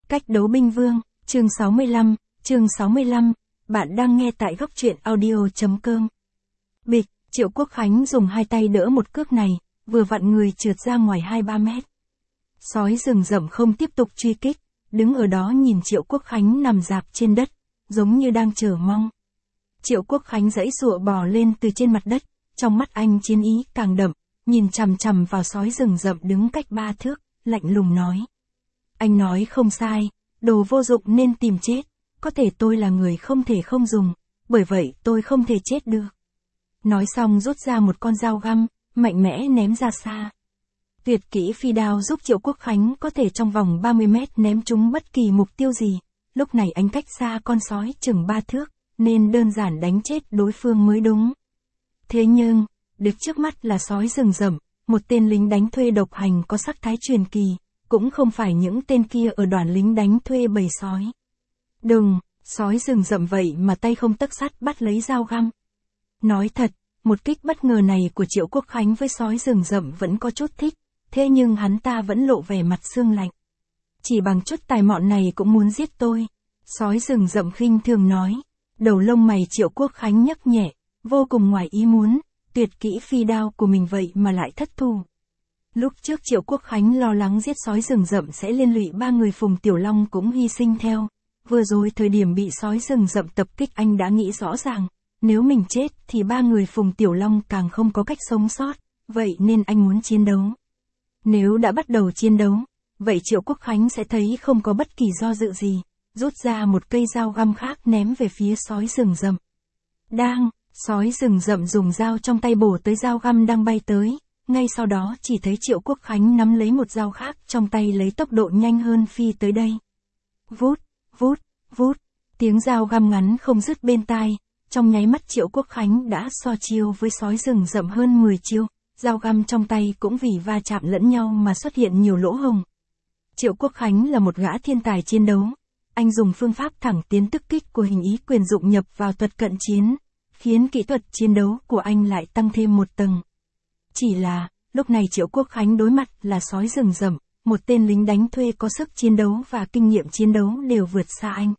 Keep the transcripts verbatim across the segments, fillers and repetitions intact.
Cách đấu binh vương, chương sáu mươi lăm, chương sáu mươi lăm, bạn đang nghe tại góc truyện audio.com. Bịch, Triệu Quốc Khánh dùng hai tay đỡ một cước này, vừa vặn người trượt ra ngoài hai ba mét. Sói rừng rậm không tiếp tục truy kích, đứng ở đó nhìn Triệu Quốc Khánh nằm rạp trên đất, giống như đang chờ mong. Triệu Quốc Khánh giãy giụa bò lên từ trên mặt đất, trong mắt anh chiến ý càng đậm, nhìn chằm chằm vào sói rừng rậm đứng cách ba thước, lạnh lùng nói. Anh nói không sai, đồ vô dụng nên tìm chết, có thể tôi là người không thể không dùng, bởi vậy tôi không thể chết được. Nói xong rút ra một con dao găm, mạnh mẽ ném ra xa. Tuyệt kỹ phi đao giúp Triệu Quốc Khánh có thể trong vòng ba mươi mét ném trúng bất kỳ mục tiêu gì, lúc này anh cách xa con sói chừng ba thước, nên đơn giản đánh chết đối phương mới đúng. Thế nhưng, được trước mắt là sói rừng rậm, một tên lính đánh thuê độc hành có sắc thái truyền kỳ, cũng không phải những tên kia ở đoàn lính đánh thuê bầy sói. Đừng, sói rừng rậm vậy mà tay không tấc sắt bắt lấy dao găm. Nói thật, một kích bất ngờ này của Triệu Quốc Khánh với sói rừng rậm vẫn có chút thích, thế nhưng hắn ta vẫn lộ vẻ mặt xương lạnh. Chỉ bằng chút tài mọn này cũng muốn giết tôi. Sói rừng rậm khinh thường nói. Đầu lông mày Triệu Quốc Khánh nhấc nhẹ, vô cùng ngoài ý muốn, tuyệt kỹ phi đao của mình vậy mà lại thất thủ. Lúc trước Triệu Quốc Khánh lo lắng giết sói rừng rậm sẽ liên lụy ba người Phùng Tiểu Long cũng hy sinh theo. Vừa rồi thời điểm bị sói rừng rậm tập kích anh đã nghĩ rõ ràng, nếu mình chết thì ba người Phùng Tiểu Long càng không có cách sống sót, vậy nên anh muốn chiến đấu. Nếu đã bắt đầu chiến đấu, vậy Triệu Quốc Khánh sẽ thấy không có bất kỳ do dự gì, rút ra một cây dao găm khác ném về phía sói rừng rậm. Đang, sói rừng rậm dùng dao trong tay bổ tới dao găm đang bay tới, ngay sau đó chỉ thấy Triệu Quốc Khánh nắm lấy một dao khác trong tay lấy tốc độ nhanh hơn phi tới đây. Vút, vút, vút, tiếng dao găm ngắn không dứt bên tai, trong nháy mắt Triệu Quốc Khánh đã so chiêu với sói rừng rậm hơn mười chiêu, dao găm trong tay cũng vì va chạm lẫn nhau mà xuất hiện nhiều lỗ hổng. Triệu Quốc Khánh là một gã thiên tài chiến đấu, anh dùng phương pháp thẳng tiến tức kích của hình ý quyền dụng nhập vào thuật cận chiến, khiến kỹ thuật chiến đấu của anh lại tăng thêm một tầng. Chỉ là, lúc này Triệu Quốc Khánh đối mặt là sói rừng rậm, một tên lính đánh thuê có sức chiến đấu và kinh nghiệm chiến đấu đều vượt xa anh.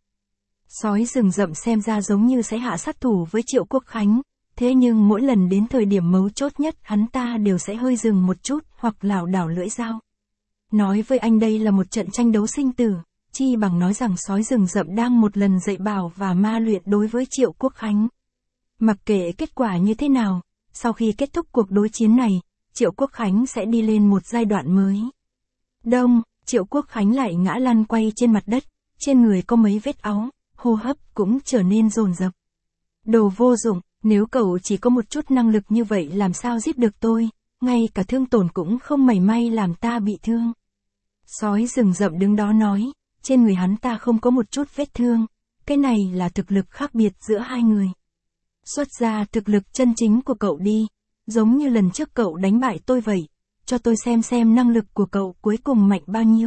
Sói rừng rậm xem ra giống như sẽ hạ sát thủ với Triệu Quốc Khánh, thế nhưng mỗi lần đến thời điểm mấu chốt nhất hắn ta đều sẽ hơi dừng một chút hoặc lảo đảo lưỡi dao. Nói với anh đây là một trận tranh đấu sinh tử, chi bằng nói rằng sói rừng rậm đang một lần dạy bảo và ma luyện đối với Triệu Quốc Khánh. Mặc kệ kết quả như thế nào, sau khi kết thúc cuộc đối chiến này, Triệu Quốc Khánh sẽ đi lên một giai đoạn mới. Đông, Triệu Quốc Khánh lại ngã lăn quay trên mặt đất, trên người có mấy vết áu, hô hấp cũng trở nên dồn dập. Đồ vô dụng, nếu cậu chỉ có một chút năng lực như vậy làm sao giết được tôi, ngay cả thương tổn cũng không mảy may làm ta bị thương. Sói rừng rậm đứng đó nói, trên người hắn ta không có một chút vết thương, cái này là thực lực khác biệt giữa hai người. Xuất ra thực lực chân chính của cậu đi, giống như lần trước cậu đánh bại tôi vậy, cho tôi xem xem năng lực của cậu cuối cùng mạnh bao nhiêu.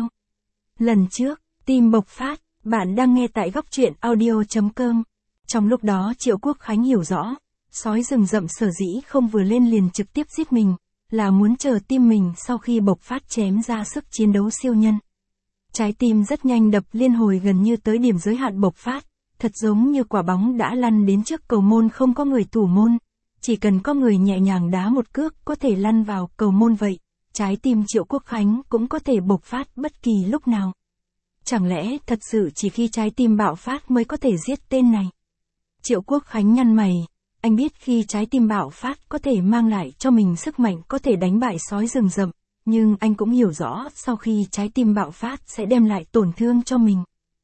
Lần trước, tim bộc phát, bạn đang nghe tại góc truyện audio.com. Trong lúc đó Triệu Quốc Khánh hiểu rõ, sói rừng rậm sở dĩ không vừa lên liền trực tiếp giết mình, là muốn chờ tim mình sau khi bộc phát chém ra sức chiến đấu siêu nhân. Trái tim rất nhanh đập liên hồi gần như tới điểm giới hạn bộc phát, thật giống như quả bóng đã lăn đến trước cầu môn không có người thủ môn, chỉ cần có người nhẹ nhàng đá một cước có thể lăn vào cầu môn vậy, trái tim Triệu Quốc Khánh cũng có thể bộc phát bất kỳ lúc nào. Chẳng lẽ thật sự chỉ khi trái tim bạo phát mới có thể giết tên này? Triệu Quốc Khánh nhăn mày, anh biết khi trái tim bạo phát có thể mang lại cho mình sức mạnh có thể đánh bại sói rừng rậm, nhưng anh cũng hiểu rõ sau khi trái tim bạo phát sẽ đem lại tổn thương cho mình.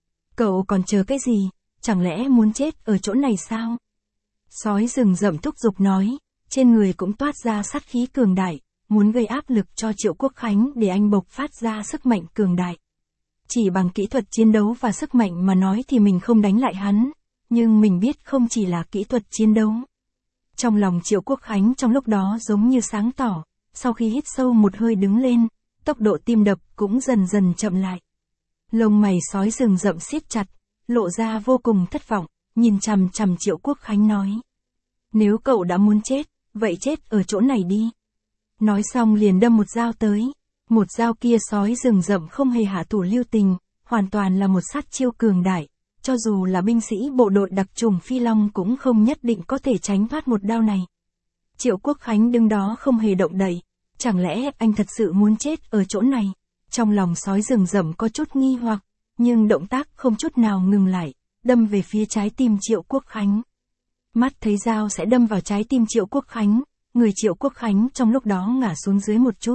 Cậu còn chờ cái gì, chẳng lẽ muốn chết ở chỗ này sao? Sói rừng rậm thúc giục nói, trên người cũng toát ra sát khí cường đại, muốn gây áp lực cho Triệu Quốc Khánh để anh bộc phát ra sức mạnh cường đại. Chỉ bằng kỹ thuật chiến đấu và sức mạnh mà nói thì mình không đánh lại hắn, nhưng mình biết không chỉ là kỹ thuật chiến đấu. Trong lòng Triệu Quốc Khánh trong lúc đó giống như sáng tỏ, sau khi hít sâu một hơi đứng lên, tốc độ tim đập cũng dần dần chậm lại. Lông mày sói rừng rậm siết chặt, lộ ra vô cùng thất vọng, nhìn chằm chằm Triệu Quốc Khánh nói. Nếu cậu đã muốn chết, vậy chết ở chỗ này đi. Nói xong liền đâm một dao tới, một dao kia sói rừng rậm không hề hạ thủ lưu tình, hoàn toàn là một sát chiêu cường đại, cho dù là binh sĩ bộ đội đặc chủng Phi Long cũng không nhất định có thể tránh thoát một đao này. Triệu Quốc Khánh đứng đó không hề động đậy, chẳng lẽ anh thật sự muốn chết ở chỗ này? Trong lòng sói rừng rậm có chút nghi hoặc, nhưng động tác không chút nào ngừng lại, đâm về phía trái tim Triệu Quốc Khánh. Mắt thấy dao sẽ đâm vào trái tim Triệu Quốc Khánh, người Triệu Quốc Khánh trong lúc đó ngã xuống dưới một chút.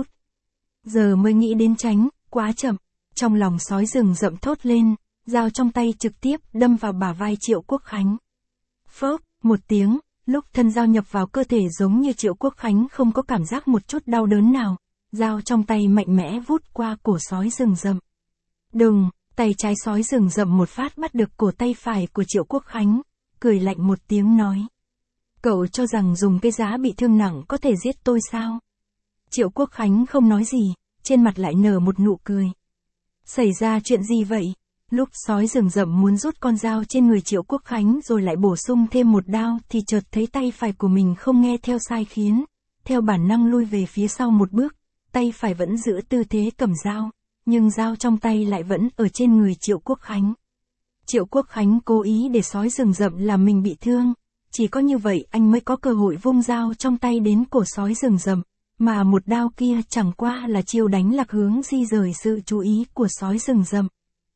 Giờ mới nghĩ đến tránh, quá chậm, trong lòng sói rừng rậm thốt lên, dao trong tay trực tiếp đâm vào bả vai Triệu Quốc Khánh. Phốc, một tiếng, lúc thân dao nhập vào cơ thể giống như Triệu Quốc Khánh không có cảm giác một chút đau đớn nào, dao trong tay mạnh mẽ vút qua cổ sói rừng rậm. Đừng, tay trái sói rừng rậm một phát bắt được cổ tay phải của Triệu Quốc Khánh, cười lạnh một tiếng nói. Cậu cho rằng dùng cái giá bị thương nặng có thể giết tôi sao? Triệu Quốc Khánh không nói gì, trên mặt lại nở một nụ cười. Xảy ra chuyện gì vậy? Lúc sói rừng rậm muốn rút con dao trên người Triệu Quốc Khánh rồi lại bổ sung thêm một đao thì chợt thấy tay phải của mình không nghe theo sai khiến, theo bản năng lui về phía sau một bước, tay phải vẫn giữ tư thế cầm dao, nhưng dao trong tay lại vẫn ở trên người Triệu Quốc Khánh. Triệu Quốc Khánh cố ý để sói rừng rậm làm mình bị thương, chỉ có như vậy anh mới có cơ hội vung dao trong tay đến cổ sói rừng rậm, mà một đao kia chẳng qua là chiêu đánh lạc hướng di rời sự chú ý của sói rừng rậm.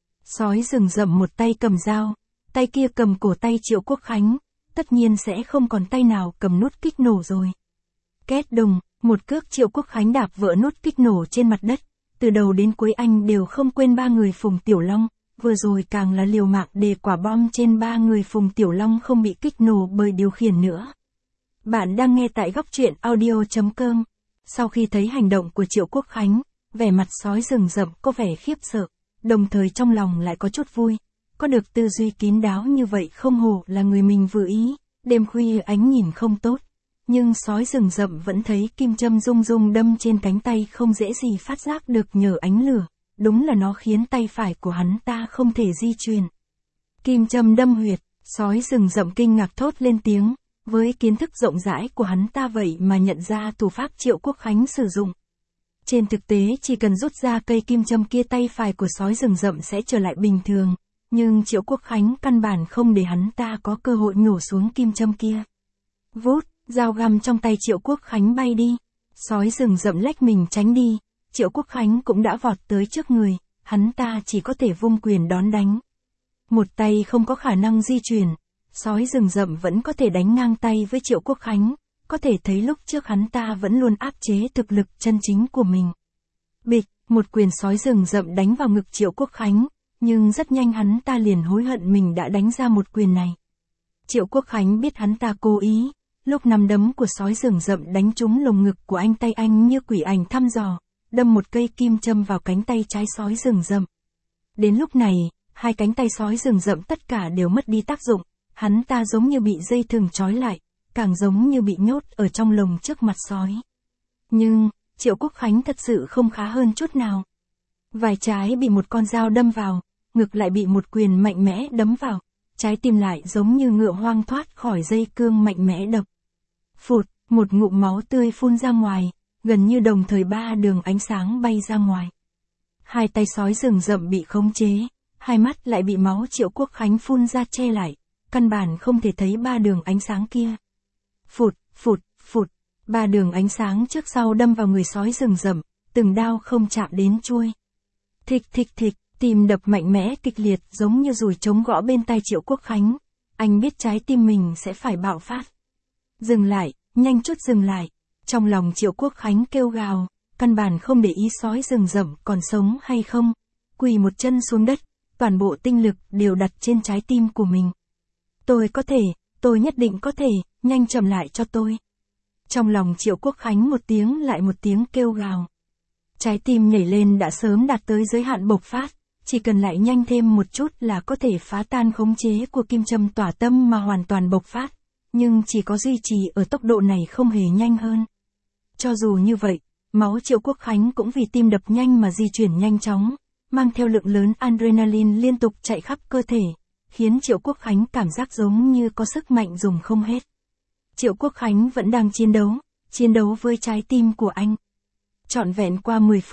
Sói rừng rậm một tay cầm dao, tay kia cầm cổ tay Triệu Quốc Khánh, tất nhiên sẽ không còn tay nào cầm nút kích nổ rồi. Két đùng, một cước Triệu Quốc Khánh đạp vỡ nút kích nổ trên mặt đất, từ đầu đến cuối anh đều không quên ba người Phùng Tiểu Long, vừa rồi càng là liều mạng để quả bom trên ba người Phùng Tiểu Long không bị kích nổ bởi điều khiển nữa. Bạn đang nghe tại góc truyện audio chấm com. Sau khi thấy hành động của Triệu Quốc Khánh, vẻ mặt sói rừng rậm có vẻ khiếp sợ, đồng thời trong lòng lại có chút vui, có được tư duy kín đáo như vậy không hổ là người mình vừa ý, đêm khuya ánh nhìn không tốt. Nhưng sói rừng rậm vẫn thấy kim châm rung rung đâm trên cánh tay không dễ gì phát giác được nhờ ánh lửa, đúng là nó khiến tay phải của hắn ta không thể di chuyển. Kim châm đâm huyệt, sói rừng rậm kinh ngạc thốt lên tiếng, với kiến thức rộng rãi của hắn ta vậy mà nhận ra thủ pháp Triệu Quốc Khánh sử dụng. Trên thực tế chỉ cần rút ra cây kim châm kia tay phải của sói rừng rậm sẽ trở lại bình thường, nhưng Triệu Quốc Khánh căn bản không để hắn ta có cơ hội nhổ xuống kim châm kia. Vút, dao găm trong tay Triệu Quốc Khánh bay đi, sói rừng rậm lách mình tránh đi, Triệu Quốc Khánh cũng đã vọt tới trước người, hắn ta chỉ có thể vung quyền đón đánh. Một tay không có khả năng di chuyển, sói rừng rậm vẫn có thể đánh ngang tay với Triệu Quốc Khánh, có thể thấy lúc trước hắn ta vẫn luôn áp chế thực lực chân chính của mình. Bịch, một quyền sói rừng rậm đánh vào ngực Triệu Quốc Khánh, nhưng rất nhanh hắn ta liền hối hận mình đã đánh ra một quyền này. Triệu Quốc Khánh biết hắn ta cố ý, lúc nắm đấm của sói rừng rậm đánh trúng lồng ngực của anh, tay anh như quỷ ảnh thăm dò, đâm một cây kim châm vào cánh tay trái sói rừng rậm. Đến lúc này, hai cánh tay sói rừng rậm tất cả đều mất đi tác dụng, hắn ta giống như bị dây thừng trói lại, càng giống như bị nhốt ở trong lồng trước mặt sói. Nhưng, Triệu Quốc Khánh thật sự không khá hơn chút nào. Vai trái bị một con dao đâm vào, ngực lại bị một quyền mạnh mẽ đấm vào, trái tim lại giống như ngựa hoang thoát khỏi dây cương mạnh mẽ đập. Phụt, một ngụm máu tươi phun ra ngoài, gần như đồng thời ba đường ánh sáng bay ra ngoài. Hai tay sói rừng rậm bị khống chế, hai mắt lại bị máu Triệu Quốc Khánh phun ra che lại, căn bản không thể thấy ba đường ánh sáng kia. Phụt, phụt, phụt, ba đường ánh sáng trước sau đâm vào người sói rừng rậm, từng đao không chạm đến chuôi. Thịch thịch thịch, tim đập mạnh mẽ kịch liệt giống như dùi trống gõ bên tai Triệu Quốc Khánh, anh biết trái tim mình sẽ phải bạo phát. Dừng lại, nhanh chút dừng lại, trong lòng Triệu Quốc Khánh kêu gào, căn bản không để ý sói rừng rậm còn sống hay không, quỳ một chân xuống đất, toàn bộ tinh lực đều đặt trên trái tim của mình. Tôi có thể, tôi nhất định có thể, nhanh chậm lại cho tôi. Trong lòng Triệu Quốc Khánh một tiếng lại một tiếng kêu gào. Trái tim nhảy lên đã sớm đạt tới giới hạn bộc phát, chỉ cần lại nhanh thêm một chút là có thể phá tan khống chế của kim châm tỏa tâm mà hoàn toàn bộc phát, nhưng chỉ có duy trì ở tốc độ này không hề nhanh hơn. Cho dù như vậy, máu Triệu Quốc Khánh cũng vì tim đập nhanh mà di chuyển nhanh chóng, mang theo lượng lớn adrenaline liên tục chạy khắp cơ thể, khiến Triệu Quốc Khánh cảm giác giống như có sức mạnh dùng không hết. Triệu Quốc Khánh vẫn đang chiến đấu, chiến đấu với trái tim của anh. Trọn vẹn qua mười phút,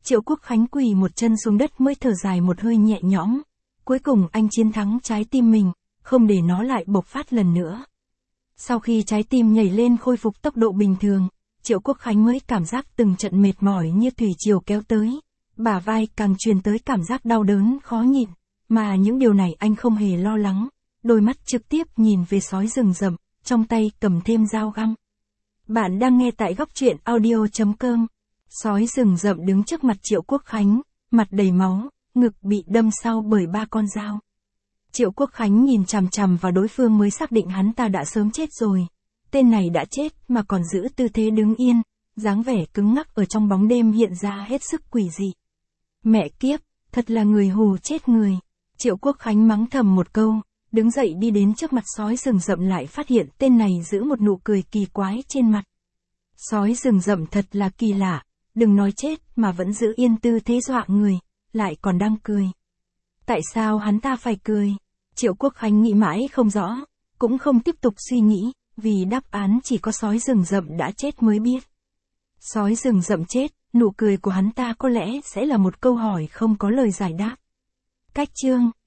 Triệu Quốc Khánh quỳ một chân xuống đất mới thở dài một hơi nhẹ nhõm. Cuối cùng anh chiến thắng trái tim mình, không để nó lại bộc phát lần nữa. Sau khi trái tim nhảy lên khôi phục tốc độ bình thường, Triệu Quốc Khánh mới cảm giác từng trận mệt mỏi như thủy triều kéo tới. Bả vai càng truyền tới cảm giác đau đớn khó nhịn, mà những điều này anh không hề lo lắng. Đôi mắt trực tiếp nhìn về sói rừng rậm, trong tay cầm thêm dao găm. Bạn đang nghe tại góc truyện audio chấm com. Sói rừng rậm đứng trước mặt Triệu Quốc Khánh, mặt đầy máu, ngực bị đâm sau bởi ba con dao. Triệu Quốc Khánh nhìn chằm chằm vào đối phương mới xác định hắn ta đã sớm chết rồi. Tên này đã chết mà còn giữ tư thế đứng yên, dáng vẻ cứng ngắc ở trong bóng đêm hiện ra hết sức quỷ dị. Mẹ kiếp, thật là người hù chết người. Triệu Quốc Khánh mắng thầm một câu, đứng dậy đi đến trước mặt sói rừng rậm lại phát hiện tên này giữ một nụ cười kỳ quái trên mặt. Sói rừng rậm thật là kỳ lạ, đừng nói chết mà vẫn giữ yên tư thế dọa người, lại còn đang cười. Tại sao hắn ta phải cười? Triệu Quốc Khánh nghĩ mãi không rõ, cũng không tiếp tục suy nghĩ, vì đáp án chỉ có sói rừng rậm đã chết mới biết. Sói rừng rậm chết, nụ cười của hắn ta có lẽ sẽ là một câu hỏi không có lời giải đáp. Cách chương